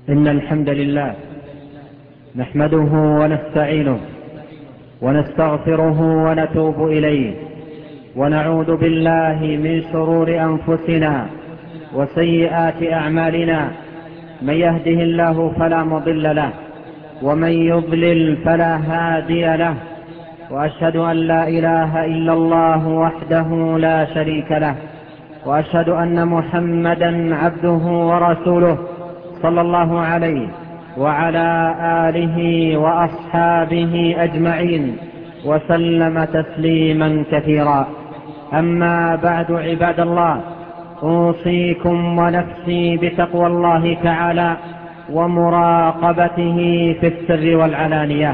إن الحمد لله نحمده ونستعينه ونستغفره ونتوب إليه، ونعوذ بالله من شرور أنفسنا وسيئات أعمالنا. من يهده الله فلا مضل له، ومن يضلل فلا هادي له، وأشهد أن لا إله إلا الله وحده لا شريك له، وأشهد أن محمدا عبده ورسوله صلى الله عليه وعلى آله وأصحابه أجمعين وسلم تسليما كثيرا. أما بعد، عباد الله، أوصيكم ونفسي بتقوى الله تعالى ومراقبته في السر والعلانية،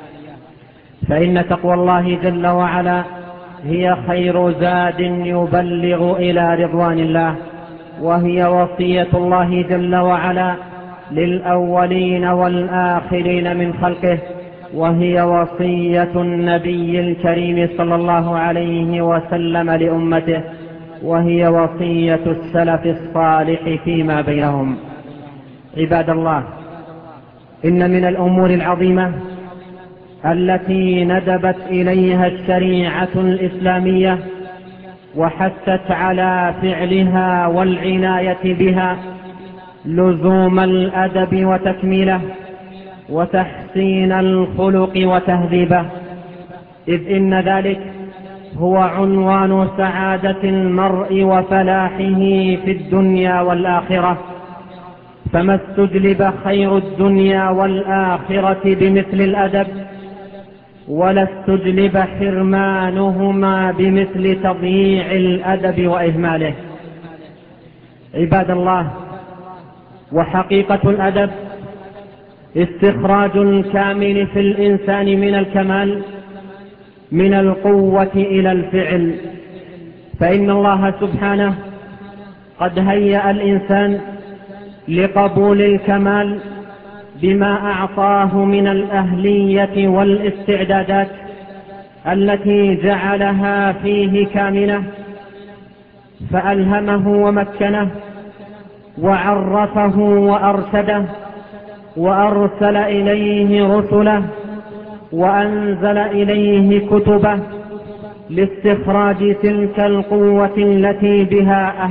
فإن تقوى الله جل وعلا هي خير زاد يبلغ إلى رضوان الله، وهي وصية الله جل وعلا للأولين والآخرين من خلقه، وهي وصية النبي الكريم صلى الله عليه وسلم لأمته، وهي وصية السلف الصالح فيما بينهم. عباد الله، إن من الأمور العظيمة التي ندبت إليها الشريعة الإسلامية وحثت على فعلها والعناية بها لزوم الأدب وتكميله، وتحسين الخلق وتهذيبه، إذ إن ذلك هو عنوان سعادة المرء وفلاحه في الدنيا والآخرة. فما استجلب خير الدنيا والآخرة بمثل الأدب، ولا استجلب حرمانهما بمثل تضييع الأدب وإهماله. عباد الله، وحقيقة الأدب استخراج الكامل في الإنسان من الكمال، من القوة إلى الفعل، فإن الله سبحانه قد هيأ الإنسان لقبول الكمال بما أعطاه من الأهلية والاستعدادات التي جعلها فيه كامنة، فألهمه ومكنه وعرفه وأرشده، وأرسل إليه رسله، وأنزل إليه كتبه لاستخراج تلك القوة التي بها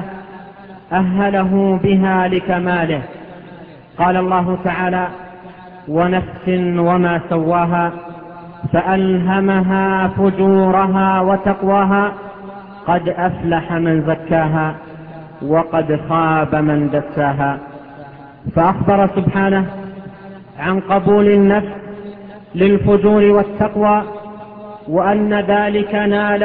أهله بها لكماله. قال الله تعالى: ونفس وما سواها فألهمها فجورها وتقواها، قد أفلح من زكاها وقد خاب من دساها. فأخبر سبحانه عن قبول النفس للفجور والتقوى، وأن ذلك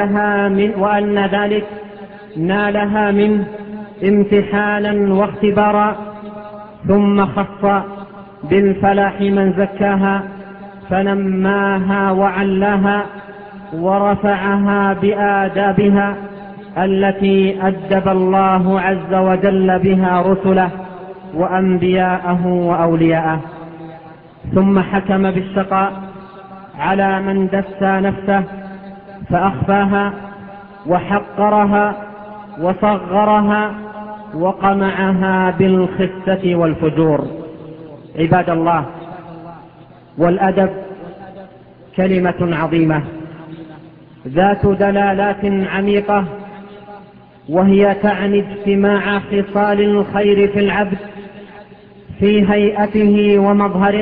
نالها منه امتحانا واختبارا، ثم خص بالفلاح من زكاها فنماها وعلاها ورفعها بآدابها التي أدب الله عز وجل بها رسله وأنبياءه وأولياءه. ثم حكم بالشقاء على من دسى نفسه فأخفاها وحقرها وصغرها وقمعها بالخسة والفجور. عباد الله، والأدب كلمة عظيمة ذات دلالات عميقة، وهي تعني اجتماع خصال الخير في العبد في هيئته ومظهره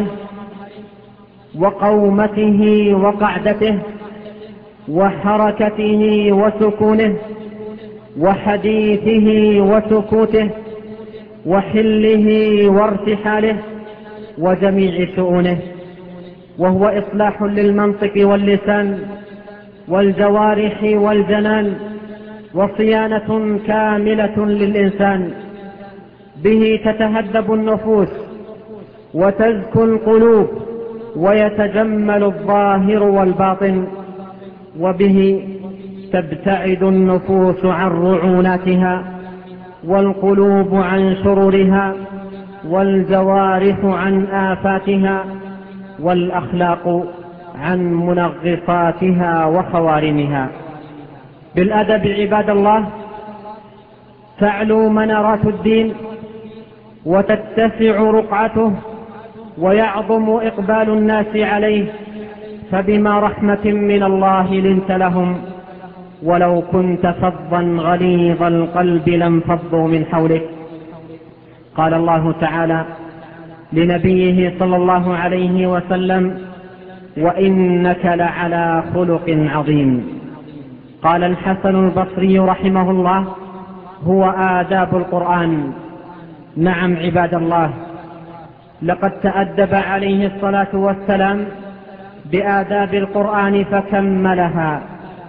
وقومته وقعدته وحركته وسكونه وحديثه وسكوته وحله وارتحاله وجميع شؤونه، وهو إصلاح للمنطق واللسان والجوارح والجنان، وصيانة كاملة للإنسان. به تتهذب النفوس وتزكو القلوب ويتجمل الظاهر والباطن، وبه تبتعد النفوس عن رعوناتها والقلوب عن شرورها والجوارح عن آفاتها والأخلاق عن منغصاتها وخوارمها. بالأدب عباد الله تعلو منارات الدين وتتسع رقعته ويعظم إقبال الناس عليه، فبما رحمة من الله لنت لهم، ولو كنت فظا غليظ القلب لانفضوا من حولك. قال الله تعالى لنبيه صلى الله عليه وسلم: وإنك لعلى خلق عظيم. قال الحسن البصري رحمه الله: هو آداب القرآن. نعم عباد الله، لقد تأدب عليه الصلاة والسلام بآداب القرآن فكملها،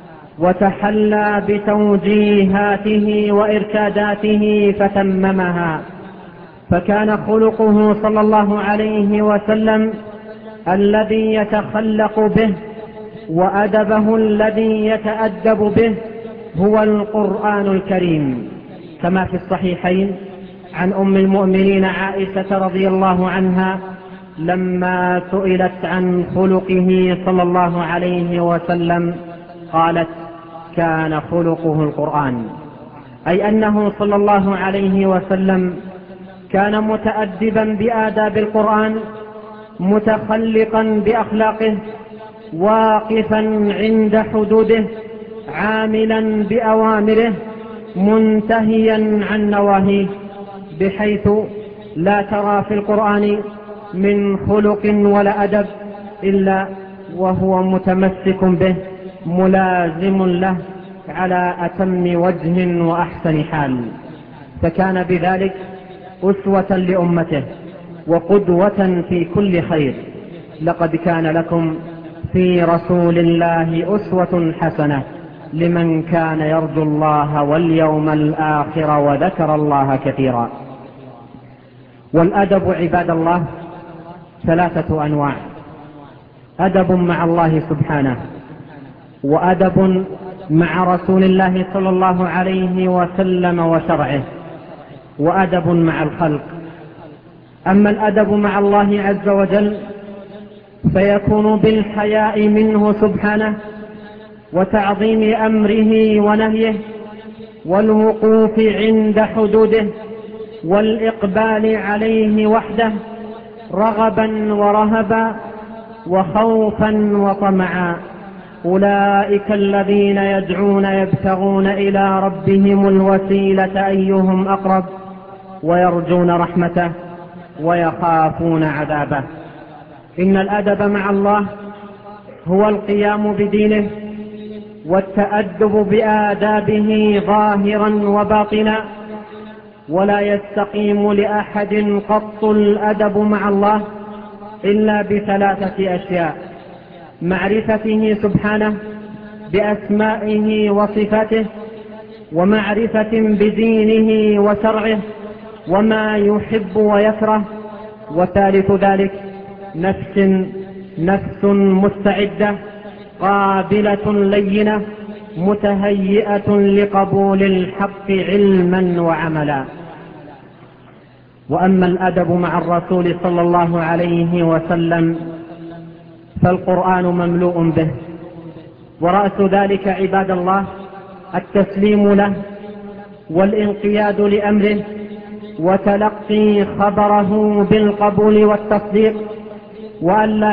وتحلى بتوجيهاته وإرشاداته فتممها، فكان خلقه صلى الله عليه وسلم الذي يتخلق به، وأدبه الذي يتأدب به هو القرآن الكريم، كما في الصحيحين عن أم المؤمنين عائشة رضي الله عنها لما سئلت عن خلقه صلى الله عليه وسلم قالت: كان خلقه القرآن، أي أنه صلى الله عليه وسلم كان متأدبا بآداب القرآن، متخلقا بأخلاقه، واقفا عند حدوده، عاملا بأوامره، منتهيا عن نواهيه، بحيث لا ترى في القرآن من خلق ولا أدب إلا وهو متمسك به، ملازم له على أتم وجه وأحسن حال، فكان بذلك أسوة لأمته وقدوة في كل خير. لقد كان لكم في رسول الله أسوة حسنة لمن كان يرجو الله واليوم الآخر وذكر الله كثيرا. والأدب عباد الله 3 أنواع: أدب مع الله سبحانه، وأدب مع رسول الله صلى الله عليه وسلم وشرعه، وأدب مع الخلق. أما الأدب مع الله عز وجل فيكون بالحياء منه سبحانه، وتعظيم أمره ونهيه، والوقوف عند حدوده، والإقبال عليه وحده، رغبا ورهبا، وخوفا وطمعا. أولئك الذين يدعون يبتغون إلى ربهم الوسيلة أيهم أقرب، ويرجون رحمته ويخافون عذابه. إن الأدب مع الله هو القيام بدينه، والتأدب بآدابه ظاهرا وباطنا، ولا يستقيم لأحد قط الأدب مع الله إلا ب3 أشياء: معرفته سبحانه بأسمائه وصفاته، ومعرفة بدينه وشرعه وما يحب ويكره، وثالث ذلك نفس مستعدة قابلة لينة متهيئة لقبول الحق علما وعملا. وأما الأدب مع الرسول صلى الله عليه وسلم فالقرآن مملوء به، ورأس ذلك عباد الله التسليم له والانقياد لأمره، وتلقي خبره بالقبول والتصديق، وألا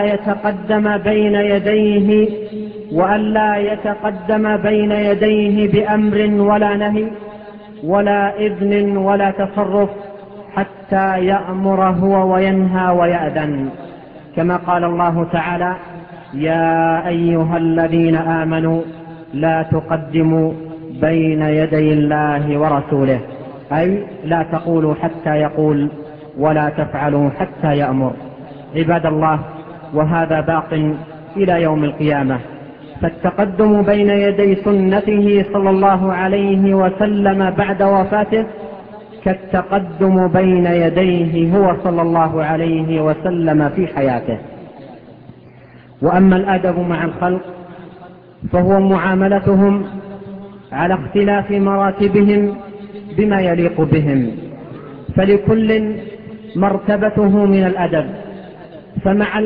يتقدم بين يديه بأمر ولا نهي ولا إذن ولا تصرف حتى يأمر هو وينهى ويأذن، كما قال الله تعالى: يا أيها الذين آمنوا لا تقدموا بين يدي الله ورسوله، أي لا تقولوا حتى يقول، ولا تفعلوا حتى يأمر. عباد الله، وهذا باق إلى يوم القيامة، فالتقدم بين يدي سنته صلى الله عليه وسلم بعد وفاته كالتقدم بين يديه هو صلى الله عليه وسلم في حياته. وأما الأدب مع الخلق فهو معاملتهم على اختلاف مراتبهم بما يليق بهم، فلكل مرتبته من الأدب، فمع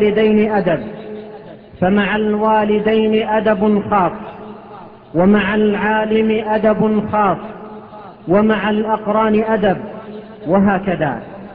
الوالدين أدب خاص، ومع العالم أدب خاص، ومع الأقران أدب، وهكذا.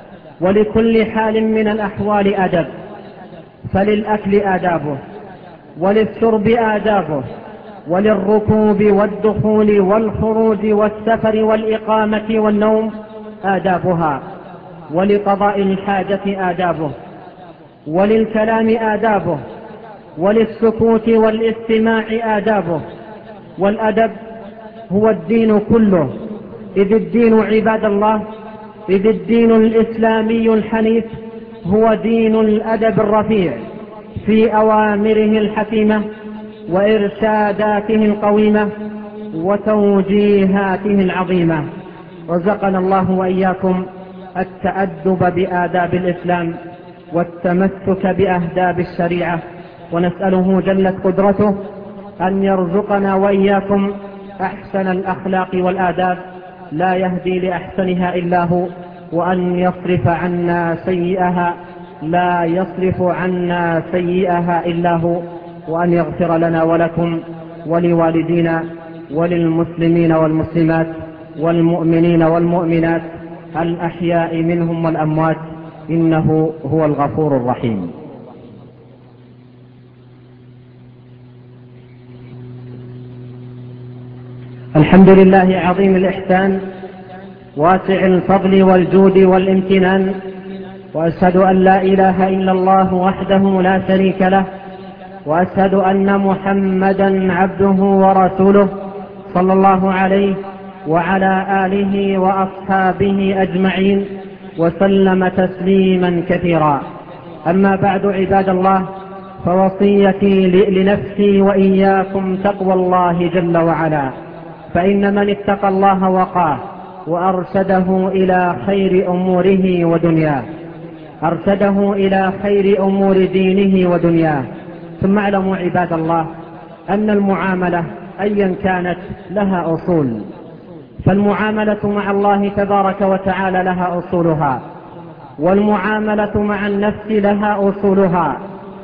ولكل حال من الأحوال أدب، فللأكل آدابه، وللشرب آدابه، وللركوب والدخول والخروج والسفر والإقامة والنوم آدابها، ولقضاء الحاجة آدابه، وللكلام آدابه، وللسكوت والاستماع آدابه. والأدب هو الدين كله، إذ الدين عباد الله، إذ الدين الإسلامي الحنيف هو دين الأدب الرفيع في أوامره الحكيمة وإرشاداته القويمة وتوجيهاته العظيمة. رزقنا الله وإياكم التأدب بآداب الإسلام والتمسك بأهداب الشريعة، ونسأله جلت قدرته أن يرزقنا وإياكم أحسن الأخلاق والآداب لا يهدي لأحسنها إلا هو، وأن يصرف عنا سيئها لا يصرف عنا سيئها إلا هو، وأن يغفر لنا ولكم ولوالدينا وللمسلمين والمسلمات والمؤمنين والمؤمنات الأحياء منهم والأموات، إنه هو الغفور الرحيم. الحمد لله عظيم الإحسان واسع الفضل والجود والامتنان، وأشهد أن لا إله إلا الله وحده لا شريك له، وأشهد أن محمدا عبده ورسوله صلى الله عليه وعلى آله وأصحابه أجمعين وسلم تسليما كثيرا. أما بعد عباد الله، فوصيتي لنفسي وإياكم تقوى الله جل وعلا، فإن من اتقى الله وقاه وأرشده إلى خير أموره ودنياه، أرشده إلى خير أمور دينه ودنياه. ثم اعلموا عباد الله أن المعاملة أيا كانت لها أصول، فالمعاملة مع الله تبارك وتعالى لها أصولها، والمعاملة مع النفس لها أصولها،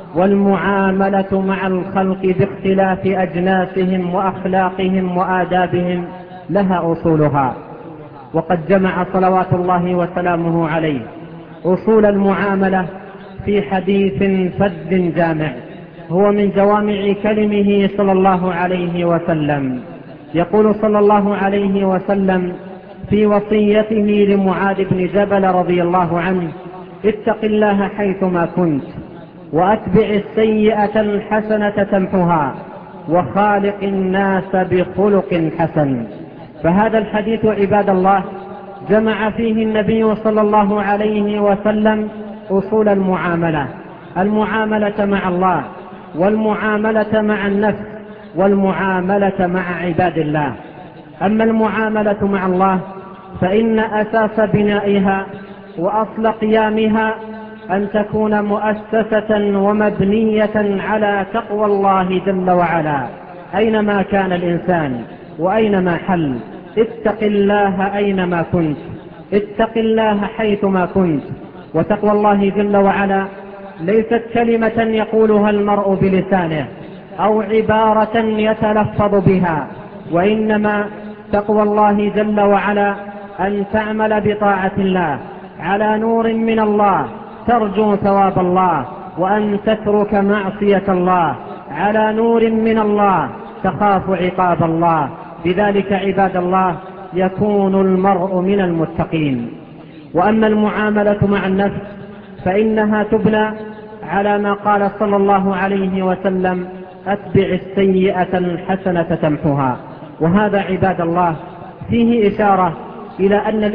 والمعاملة مع الخلق باختلاف أجناسهم وأخلاقهم وآدابهم لها أصولها. وقد جمع صلوات الله وسلامه عليه أصول المعاملة في حديث فذ جامع، هو من جوامع كلمه صلى الله عليه وسلم. يقول صلى الله عليه وسلم في وصيته لمعاذ بن جبل رضي الله عنه: اتق الله حيثما كنت، وأتبع السيئة الحسنة تمحها، وخالق الناس بخلق حسن. فهذا الحديث عباد الله جمع فيه النبي صلى الله عليه وسلم أصول المعاملة، المعاملة مع الله، والمعاملة مع النفس، والمعاملة مع عباد الله. أما المعاملة مع الله فإن أساس بنائها وأصل قيامها أن تكون مؤسسة ومبنية على تقوى الله جل وعلا أينما كان الإنسان وأينما حل. اتق الله أينما كنت، اتق الله حيثما كنت. وتقوى الله جل وعلا ليست كلمة يقولها المرء بلسانه أو عبارة يتلفظ بها، وإنما تقوى الله جل وعلا أن تعمل بطاعة الله على نور من الله ترجو ثواب الله، وأن تترك معصية الله على نور من الله تخاف عقاب الله. بذلك عباد الله يكون المرء من المتقين. وأما المعاملة مع النفس فإنها تبنى على ما قال صلى الله عليه وسلم: أتبع السيئة الحسنة تمحها. وهذا عباد الله فيه إشارة إلى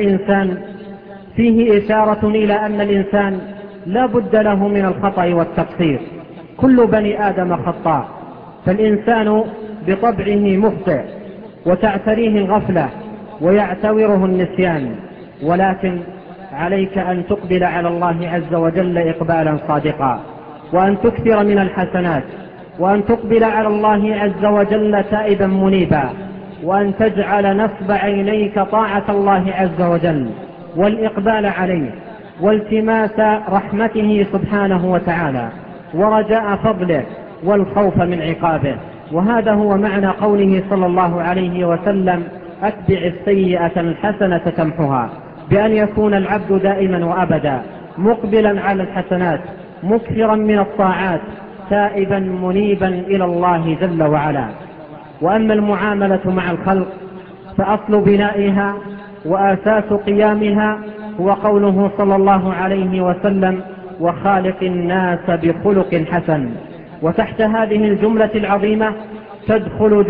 أن الإنسان لا بد له من الخطأ والتقصير. كل بني آدم خطاء، فالإنسان بطبعه مخطئ وتعتريه الغفلة ويعتوره النسيان، ولكن عليك أن تقبل على الله عز وجل إقبالا صادقا، وأن تكثر من الحسنات، وأن تقبل على الله عز وجل تائبا منيبا، وأن تجعل نصب عينيك طاعة الله عز وجل والإقبال عليه والتماس رحمته سبحانه وتعالى ورجاء فضله والخوف من عقابه. وهذا هو معنى قوله صلى الله عليه وسلم: أتبع السيئة الحسنة تمحها. بأن يكون العبد دائما وأبدا مقبلا على الحسنات، مكثرا من الطاعات، تائبا منيبا إلى الله جل وعلا. وأما المعاملة مع الخلق فأصل بنائها وأساس قيامها هو قوله صلى الله عليه وسلم: وخالق الناس بخلق حسن. وتحت هذه الجملة العظيمة تدخل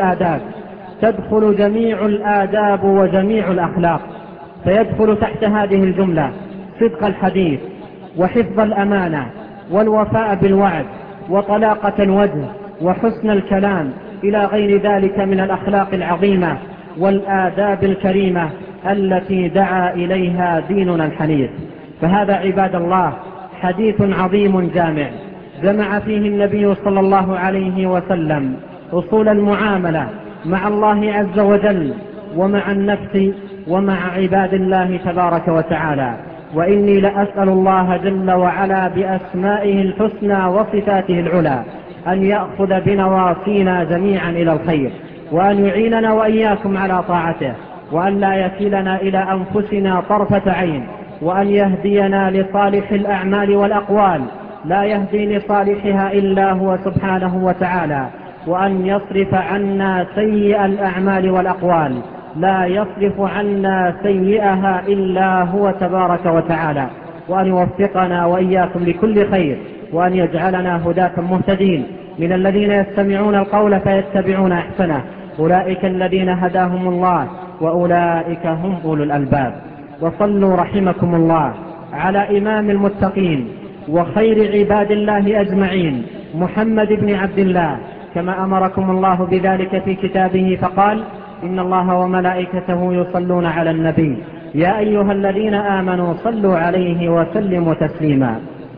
جميع الآداب وجميع الأخلاق. فيدخل تحت هذه الجملة صدق الحديث، وحفظ الأمانة، والوفاء بالوعد، وطلاقة الوجه، وحسن الكلام، إلى غير ذلك من الأخلاق العظيمة والآداب الكريمة التي دعا إليها ديننا الحنيف. فهذا عباد الله حديث عظيم جامع، جمع فيه النبي صلى الله عليه وسلم أصول المعاملة مع الله عز وجل، ومع النفس، ومع عباد الله تبارك وتعالى. وإني لأسأل الله جل وعلا بأسمائه الحسنى وصفاته العلى أن يأخذ بنواصينا جميعا إلى الخير، وأن يعيننا وإياكم على طاعته، وأن لا يكلنا إلى أنفسنا طرفة عين، وأن يهدينا لصالح الأعمال والأقوال، لا يهدي لصالحها إلا هو سبحانه وتعالى، وأن يصرف عنا سيئ الأعمال والأقوال، لا يصرف عنا سيئها إلا هو تبارك وتعالى، وأن يوفقنا وإياكم لكل خير، وأن يجعلنا هداة مهتدين من الذين يستمعون القول فيتبعون أحسنه، أولئك الذين هداهم الله وأولئك هم أولو الألباب. وصلوا رحمكم الله على إمام المتقين وخير عباد الله أجمعين، محمد بن عبد الله، كما أمركم الله بذلك في كتابه فقال: إن الله وملائكته يصلون على النبي يا أيها الذين آمنوا صلوا عليه وسلموا تسليما.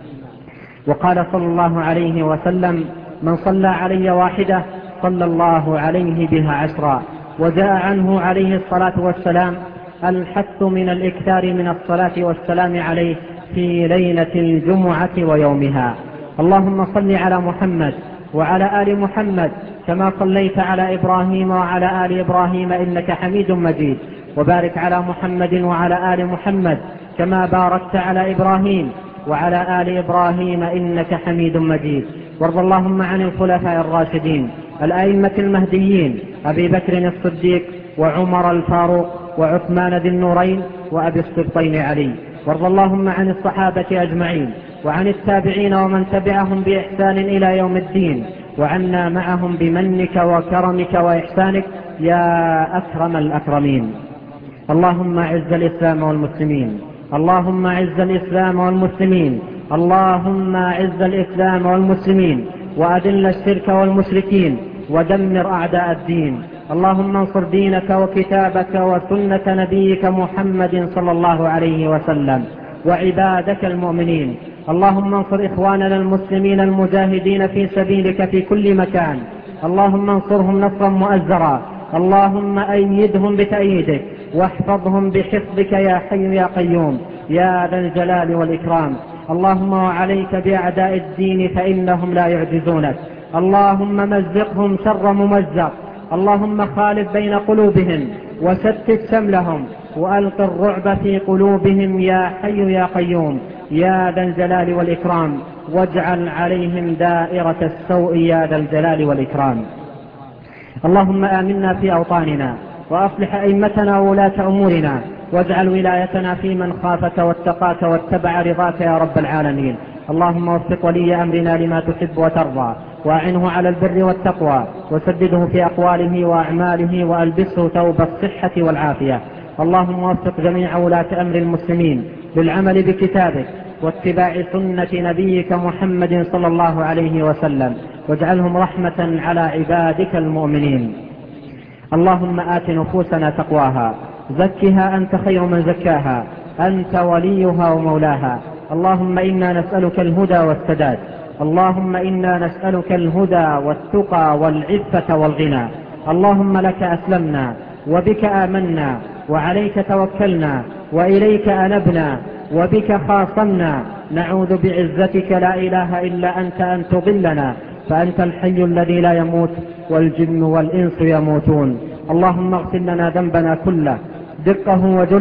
وقال صلى الله عليه وسلم: من صلى علي واحدة صلى الله عليه بها 10. وجاء عنه عليه الصلاة والسلام الحث من الإكثار من الصلاة والسلام عليه في ليلة الجمعة ويومها. اللهم صل على محمد وعلى آل محمد كما صليت على إبراهيم وعلى آل إبراهيم إنك حميد مجيد، وبارك على محمد وعلى آل محمد كما باركت على إبراهيم وعلى آل إبراهيم إنك حميد مجيد. وارض اللهم عن الخلفاء الراشدين الأئمة المهديين أبي بكر الصديق وعمر الفاروق وعثمان ذي النورين وأبي السبطين علي. وارض اللهم عن الصحابة أجمعين وعن التابعين ومن تبعهم بإحسان إلى يوم الدين، وعنا معهم بمنك وكرمك وإحسانك يا أكرم الأكرمين. اللهم أعز الإسلام والمسلمين، اللهم أعز الإسلام والمسلمين، اللهم أعز الإسلام والمسلمين، وأذل الشرك والمشركين، ودمر أعداء الدين. اللهم انصر دينك وكتابك وسنة نبيك محمد صلى الله عليه وسلم وعبادك المؤمنين. اللهم انصر إخواننا المسلمين المجاهدين في سبيلك في كل مكان، اللهم انصرهم نصرا مؤزرا، اللهم أيدهم بتأييدك واحفظهم بحفظك يا حي يا قيوم يا ذا الجلال والإكرام. اللهم وعليك بأعداء الدين فإنهم لا يعجزونك، اللهم مزقهم شر ممزق، اللهم خالف بين قلوبهم وشتت شملهم وألق الرعب في قلوبهم يا حي يا قيوم يا ذا الجلال والإكرام، واجعل عليهم دائرة السوء يا ذا الجلال والإكرام. اللهم آمنا في أوطاننا وأصلح أئمتنا وولاة أمورنا، واجعل ولايتنا في من خافك واتقاك واتبع رضاك يا رب العالمين. اللهم وفق ولي أمرنا لما تحب وترضى، وأعنه على البر والتقوى، وسدده في أقواله وأعماله، وألبسه ثوب الصحة والعافية. اللهم وفق جميع ولاة أمر المسلمين للعمل بكتابك واتباع سنة نبيك محمد صلى الله عليه وسلم، واجعلهم رحمة على عبادك المؤمنين. اللهم آت نفوسنا تقواها، زكها أنت خير من زكاها، أنت وليها ومولاها. اللهم إنا نسألك الهدى والسداد، اللهم إنا نسألك الهدى والتقى والعفة والغنى. اللهم لك أسلمنا وبك آمنا وعليك توكلنا وإليك أنبنا وبك خاصمنا، نعوذ بعزتك لا إله إلا أنت أن تضلنا، فأنت الحي الذي لا يموت والجن والإنس يموتون. اللهم اغفر لنا ذنبنا كله دقه وجله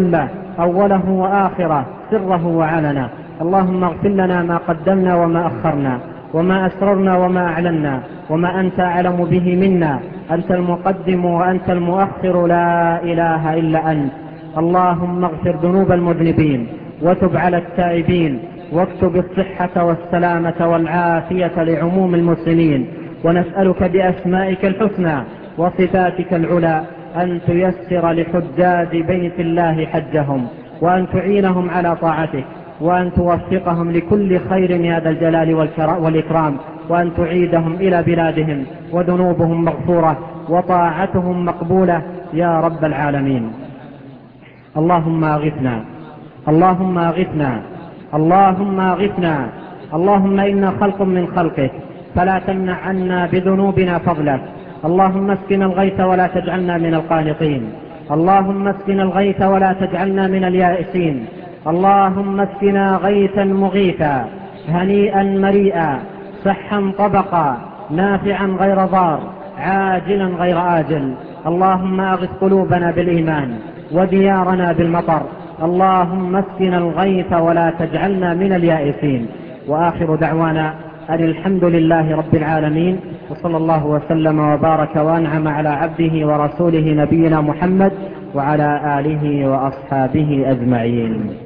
أوله وآخره، سره وعلنا. اللهم اغفر لنا ما قدمنا وما أخرنا، وما أسررنا وما أعلنا، وما أنت أعلم به منا. أنت المقدم وأنت المؤخر، لا إله إلا أنت. اللهم اغفر ذنوب المذنبين، وتب على التائبين، واكتب الصحة والسلامة والعافية لعموم المسلمين. ونسألك بأسمائك الحسنى وصفاتك العلى أن تيسر لحجاج بيت الله حجهم، وأن تعينهم على طاعتك، وأن توفقهم لكل خير يا ذا الجلال والإكرام، وأن تعيدهم إلى بلادهم وذنوبهم مغفورة وطاعتهم مقبولة يا رب العالمين. اللهم أغثنا، اللهم أغثنا، اللهم أغثنا. اللهم إنا خلق من خلقك، فلا تمنع عنا بذنوبنا فضلك. اللهم اسقنا الغيث ولا تجعلنا من القانطين. اللهم اسقنا الغيث ولا تجعلنا من اليائسين. اللهم اسقنا غيثا مغيثا، هنيئا مريئا، صحا طبقا، نافعا غير ضار، عاجلا غير آجل. اللهم أغث قلوبنا بالإيمان، وديارنا بالمطر. اللهم اسقنا الغيث ولا تجعلنا من اليائسين. وآخر دعوانا أن الحمد لله رب العالمين، وصلى الله وسلم وبارك وأنعم على عبده ورسوله نبينا محمد وعلى آله وأصحابه أجمعين.